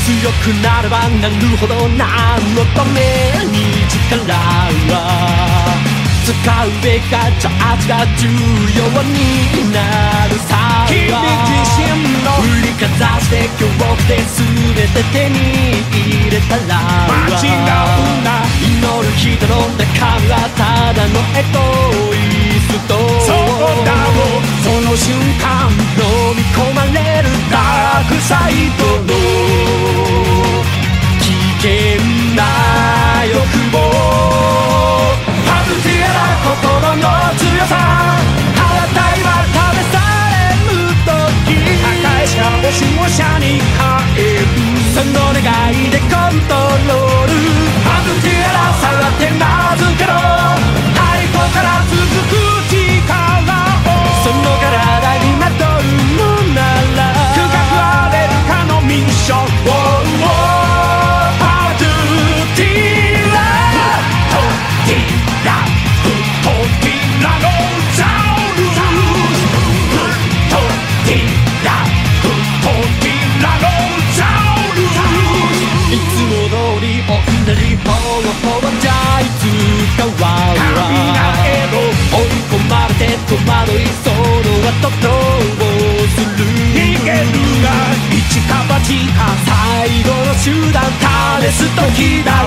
強くなればなるほど何のために力は使うべきかチャージが重要になるさ。君自身の振りかざして恐怖で全て手に入れたら間違うな。祈る人の中身はただのエゴイスト。そうだろう、その瞬間飲み込まれるダークサイドの危険な欲望。ハブティアな心の強さ、腹たいは試される時破壊者を守護者に変える。その願いでコントロール。ハブティアなさが手なずけろ。背後から続く力をその体にまとうのなら深く荒れるかのミッション。ハブティアトティラフトティラノザウルス。フトティラフトティラノザウルス。いつも通り同じ方法じゃいつかは雷の追い込まれて戸惑いそうの後どうする。逃げるが一か八か最後の手段試す時だ。